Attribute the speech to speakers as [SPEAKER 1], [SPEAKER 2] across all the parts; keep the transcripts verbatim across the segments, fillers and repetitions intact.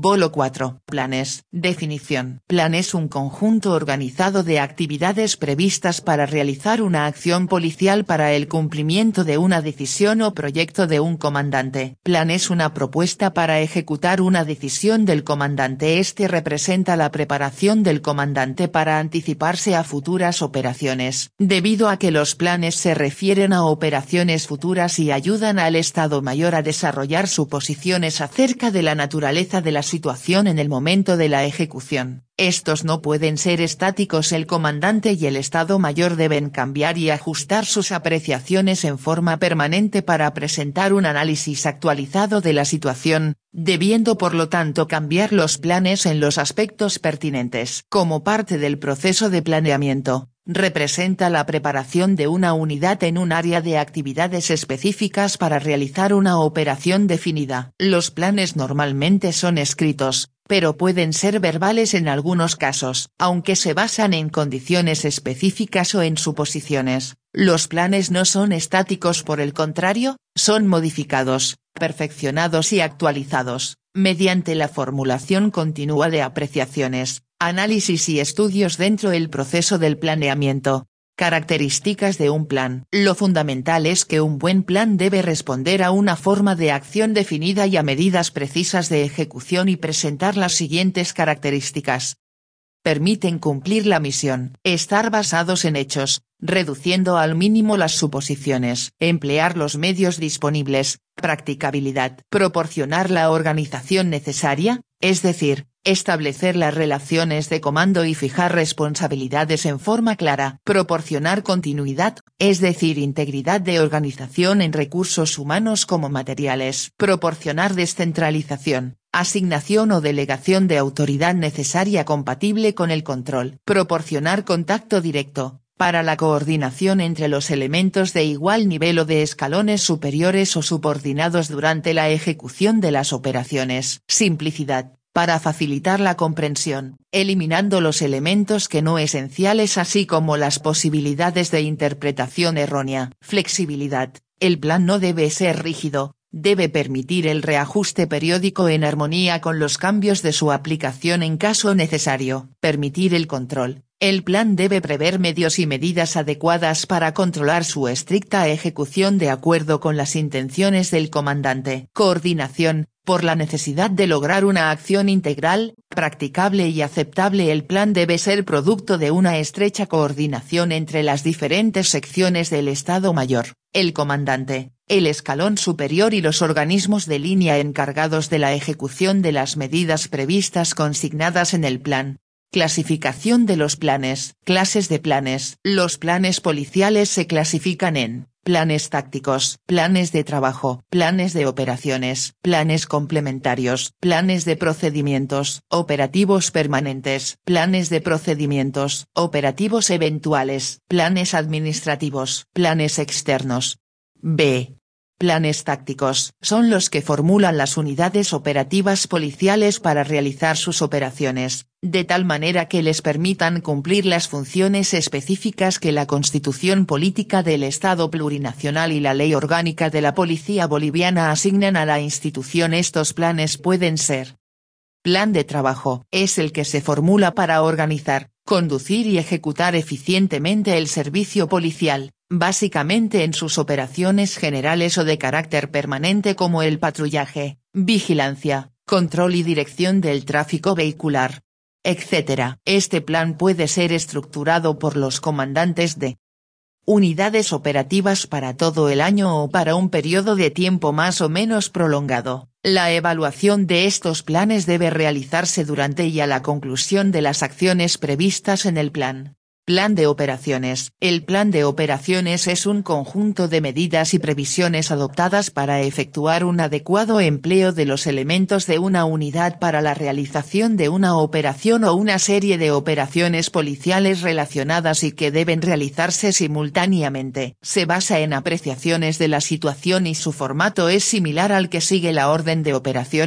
[SPEAKER 1] Bolo cuatro. Planes. Definición. Plan es un conjunto organizado de actividades previstas para realizar una acción policial para el cumplimiento de una decisión o proyecto de un comandante. Plan es una propuesta para ejecutar una decisión del comandante. Este representa la preparación del comandante para anticiparse a futuras operaciones. Debido a que los planes se refieren a operaciones futuras y ayudan al Estado Mayor a desarrollar suposiciones acerca de la naturaleza de la situación en el momento de la ejecución, estos no pueden ser estáticos. El comandante y el Estado Mayor deben cambiar y ajustar sus apreciaciones en forma permanente para presentar un análisis actualizado de la situación, debiendo por lo tanto cambiar los planes en los aspectos pertinentes. Como parte del proceso de planeamiento, representa la preparación de una unidad en un área de actividades específicas para realizar una operación definida. Los planes normalmente son escritos, pero pueden ser verbales en algunos casos. Aunque se basan en condiciones específicas o en suposiciones, los planes no son estáticos, por el contrario, son modificados, perfeccionados y actualizados, mediante la formulación continua de apreciaciones, análisis y estudios dentro del proceso del planeamiento. Características de un plan. Lo fundamental es que un buen plan debe responder a una forma de acción definida y a medidas precisas de ejecución y presentar las siguientes características. Permiten cumplir la misión, estar basados en hechos, reduciendo al mínimo las suposiciones, emplear los medios disponibles, practicabilidad, proporcionar la organización necesaria, es decir, establecer las relaciones de comando y fijar responsabilidades en forma clara, proporcionar continuidad, es decir, integridad de organización en recursos humanos como materiales, proporcionar descentralización, asignación o delegación de autoridad necesaria compatible con el control, proporcionar contacto directo, para la coordinación entre los elementos de igual nivel o de escalones superiores o subordinados durante la ejecución de las operaciones. Simplicidad, para facilitar la comprensión, eliminando los elementos que no esenciales así como las posibilidades de interpretación errónea. Flexibilidad, el plan no debe ser rígido, debe permitir el reajuste periódico en armonía con los cambios de su aplicación en caso necesario. Permitir el control. El plan debe prever medios y medidas adecuadas para controlar su estricta ejecución de acuerdo con las intenciones del comandante. Coordinación, por la necesidad de lograr una acción integral, practicable y aceptable. El plan debe ser producto de una estrecha coordinación entre las diferentes secciones del Estado Mayor, el comandante, el escalón superior y los organismos de línea encargados de la ejecución de las medidas previstas consignadas en el plan. Clasificación de los planes. Clases de planes. Los planes policiales se clasifican en planes tácticos, planes de trabajo, planes de operaciones, planes complementarios, planes de procedimientos, operativos permanentes, planes de procedimientos, operativos eventuales, planes administrativos, planes externos. B. Planes tácticos, son los que formulan las unidades operativas policiales para realizar sus operaciones, de tal manera que les permitan cumplir las funciones específicas que la Constitución Política del Estado Plurinacional y la Ley Orgánica de la Policía Boliviana asignan a la institución. Estos planes pueden ser: Plan de trabajo, es el que se formula para organizar, conducir y ejecutar eficientemente el servicio policial, básicamente en sus operaciones generales o de carácter permanente como el patrullaje, vigilancia, control y dirección del tráfico vehicular, etcétera. Este plan puede ser estructurado por los comandantes de unidades operativas para todo el año o para un periodo de tiempo más o menos prolongado. La evaluación de estos planes debe realizarse durante y a la conclusión de las acciones previstas en el plan. Plan de operaciones. El plan de operaciones es un conjunto de medidas y previsiones adoptadas para efectuar un adecuado empleo de los elementos de una unidad para la realización de una operación o una serie de operaciones policiales relacionadas y que deben realizarse simultáneamente. Se basa en apreciaciones de la situación y su formato es similar al que sigue la orden de operaciones,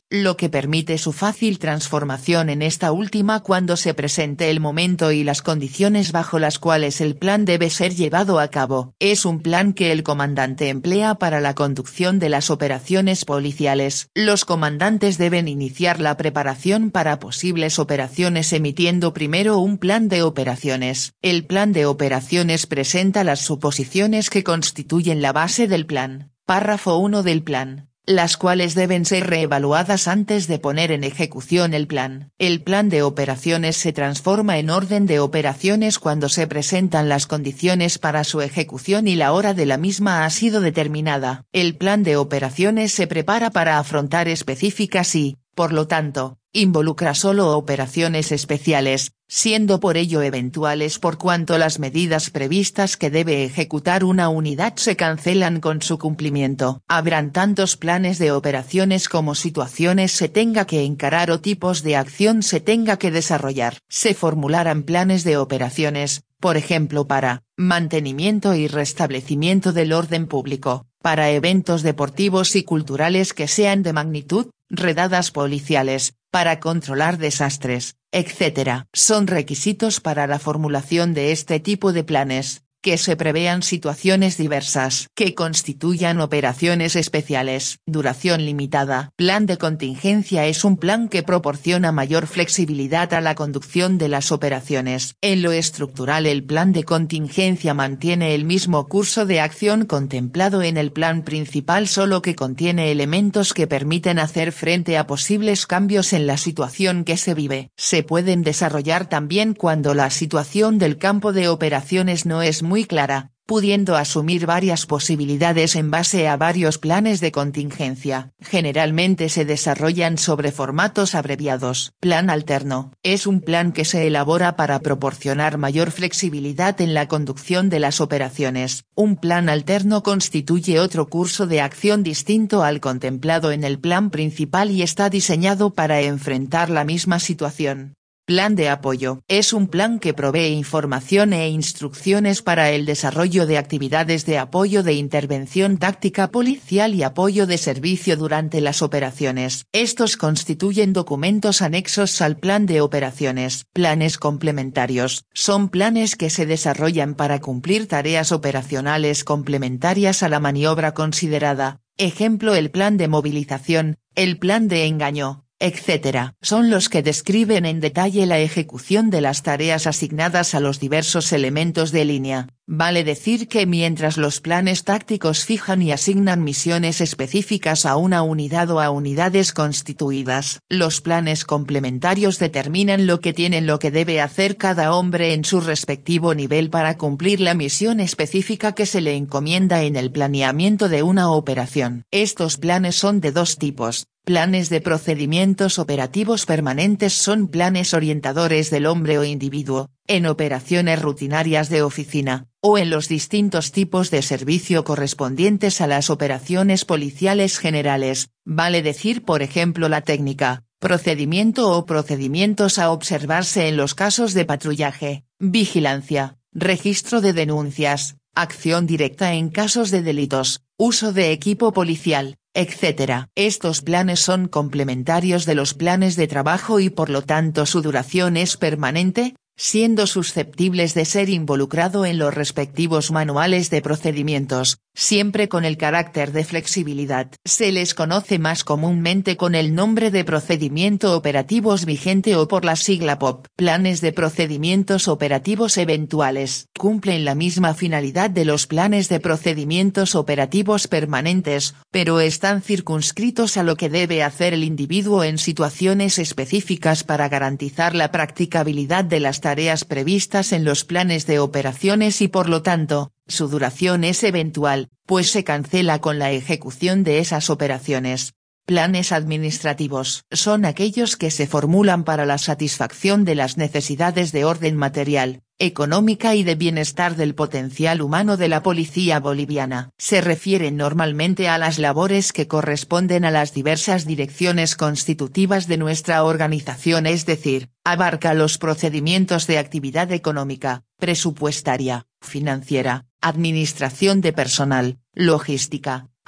[SPEAKER 1] lo que permite su fácil transformación en esta última cuando se presente el momento y las condiciones bajo las cuales el plan debe ser llevado a cabo. Es un plan que el comandante emplea para la conducción de las operaciones policiales. Los comandantes deben iniciar la preparación para posibles operaciones emitiendo primero un plan de operaciones. El plan de operaciones presenta las suposiciones que constituyen la base del plan, párrafo uno del plan, las cuales deben ser reevaluadas antes de poner en ejecución el plan. El plan de operaciones se transforma en orden de operaciones cuando se presentan las condiciones para su ejecución y la hora de la misma ha sido determinada. El plan de operaciones se prepara para afrontar específicas y, por lo tanto, involucra solo operaciones especiales, siendo por ello eventuales por cuanto las medidas previstas que debe ejecutar una unidad se cancelan con su cumplimiento. Habrán tantos planes de operaciones como situaciones se tenga que encarar o tipos de acción se tenga que desarrollar. Se formularán planes de operaciones, por ejemplo para mantenimiento y restablecimiento del orden público, para eventos deportivos y culturales que sean de magnitud, redadas policiales, para controlar desastres, etcétera. Son requisitos para la formulación de este tipo de planes, que se prevean situaciones diversas que constituyan operaciones especiales. Duración limitada. Plan de contingencia es un plan que proporciona mayor flexibilidad a la conducción de las operaciones. En lo estructural el plan de contingencia mantiene el mismo curso de acción contemplado en el plan principal solo que contiene elementos que permiten hacer frente a posibles cambios en la situación que se vive. Se pueden desarrollar también cuando la situación del campo de operaciones no es muy clara, pudiendo asumir varias posibilidades en base a varios planes de contingencia. Generalmente se desarrollan sobre formatos abreviados. Plan alterno. Es un plan que se elabora para proporcionar mayor flexibilidad en la conducción de las operaciones. Un plan alterno constituye otro curso de acción distinto al contemplado en el plan principal y está diseñado para enfrentar la misma situación. Plan de apoyo. Es un plan que provee información e instrucciones para el desarrollo de actividades de apoyo de intervención táctica policial y apoyo de servicio durante las operaciones. Estos constituyen documentos anexos al plan de operaciones. Planes complementarios. Son planes que se desarrollan para cumplir tareas operacionales complementarias a la maniobra considerada. Ejemplo: el plan de movilización, el plan de engaño, etcétera. Son los que describen en detalle la ejecución de las tareas asignadas a los diversos elementos de línea. Vale decir que mientras los planes tácticos fijan y asignan misiones específicas a una unidad o a unidades constituidas, los planes complementarios determinan lo que tiene lo que debe hacer cada hombre en su respectivo nivel para cumplir la misión específica que se le encomienda en el planeamiento de una operación. Estos planes son de dos tipos. Planes de procedimientos operativos permanentes son planes orientadores del hombre o individuo, en operaciones rutinarias de oficina, o en los distintos tipos de servicio correspondientes a las operaciones policiales generales, vale decir por ejemplo la técnica, procedimiento o procedimientos a observarse en los casos de patrullaje, vigilancia, registro de denuncias, acción directa en casos de delitos, uso de equipo policial, etcétera. Estos planes son complementarios de los planes de trabajo y por lo tanto su duración es permanente, siendo susceptibles de ser involucrado en los respectivos manuales de procedimientos, siempre con el carácter de flexibilidad. Se les conoce más comúnmente con el nombre de procedimiento operativos vigente o por la sigla P O P. Planes de procedimientos operativos eventuales. Cumplen la misma finalidad de los planes de procedimientos operativos permanentes, pero están circunscritos a lo que debe hacer el individuo en situaciones específicas para garantizar la practicabilidad de las tareas previstas en los planes de operaciones y por lo tanto, su duración es eventual, pues se cancela con la ejecución de esas operaciones. Planes administrativos son aquellos que se formulan para la satisfacción de las necesidades de orden material, económica y de bienestar del potencial humano de la policía boliviana. Se refieren normalmente a las labores que corresponden a las diversas direcciones constitutivas de nuestra organización, es decir, abarca los procedimientos de actividad económica, presupuestaria, financiera, administración de personal, logística,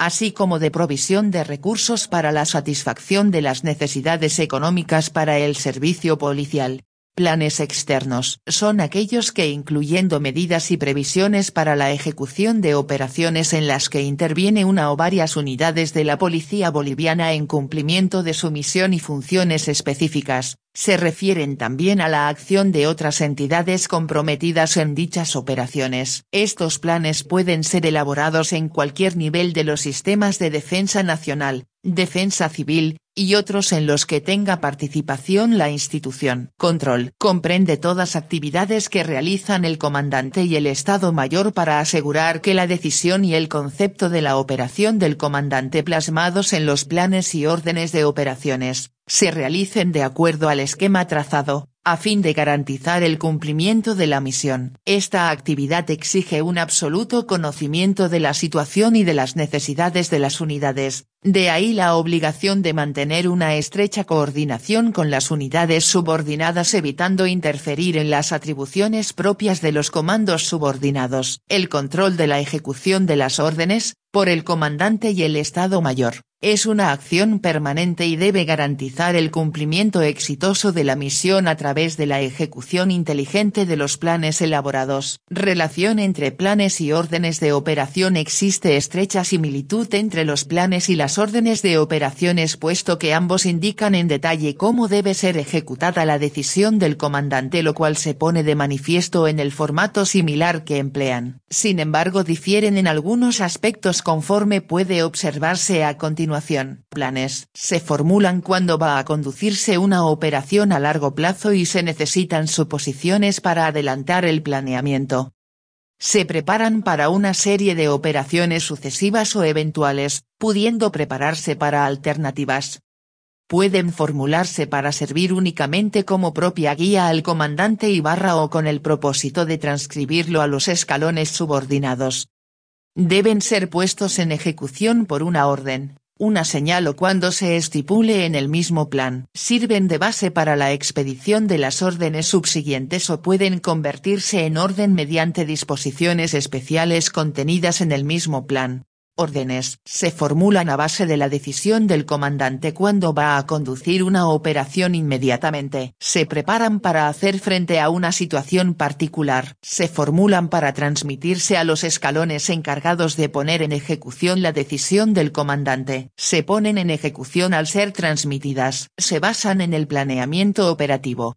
[SPEAKER 1] así como de provisión de recursos para la satisfacción de las necesidades económicas para el servicio policial. Planes externos son aquellos que incluyendo medidas y previsiones para la ejecución de operaciones en las que interviene una o varias unidades de la policía boliviana en cumplimiento de su misión y funciones específicas, se refieren también a la acción de otras entidades comprometidas en dichas operaciones. Estos planes pueden ser elaborados en cualquier nivel de los sistemas de defensa nacional, defensa civil, y otros en los que tenga participación la institución. Control. Comprende todas actividades que realizan el comandante y el Estado Mayor para asegurar que la decisión y el concepto de la operación del comandante plasmados en los planes y órdenes de operaciones, se realicen de acuerdo al esquema trazado, a fin de garantizar el cumplimiento de la misión. Esta actividad exige un absoluto conocimiento de la situación y de las necesidades de las unidades, de ahí la obligación de mantener una estrecha coordinación con las unidades subordinadas evitando interferir en las atribuciones propias de los comandos subordinados. El control de la ejecución de las órdenes, por el comandante y el Estado Mayor, es una acción permanente y debe garantizar el cumplimiento exitoso de la misión a través de la ejecución inteligente de los planes elaborados. Relación entre planes y órdenes de operación. Existe estrecha similitud entre los planes y las órdenes de operaciones puesto que ambos indican en detalle cómo debe ser ejecutada la decisión del comandante, lo cual se pone de manifiesto en el formato similar que emplean. Sin embargo, difieren en algunos aspectos conforme puede observarse a continuación. Planes se formulan cuando va a conducirse una operación a largo plazo y se necesitan suposiciones para adelantar el planeamiento. Se preparan para una serie de operaciones sucesivas o eventuales, pudiendo prepararse para alternativas. Pueden formularse para servir únicamente como propia guía al comandante y barra o con el propósito de transcribirlo a los escalones subordinados. Deben ser puestos en ejecución por una orden, una señal o cuando se estipule en el mismo plan. Sirven de base para la expedición de las órdenes subsiguientes o pueden convertirse en orden mediante disposiciones especiales contenidas en el mismo plan. Órdenes se formulan a base de la decisión del comandante cuando va a conducir una operación inmediatamente. Se preparan para hacer frente a una situación particular. Se formulan para transmitirse a los escalones encargados de poner en ejecución la decisión del comandante. Se ponen en ejecución al ser transmitidas. Se basan en el planeamiento operativo.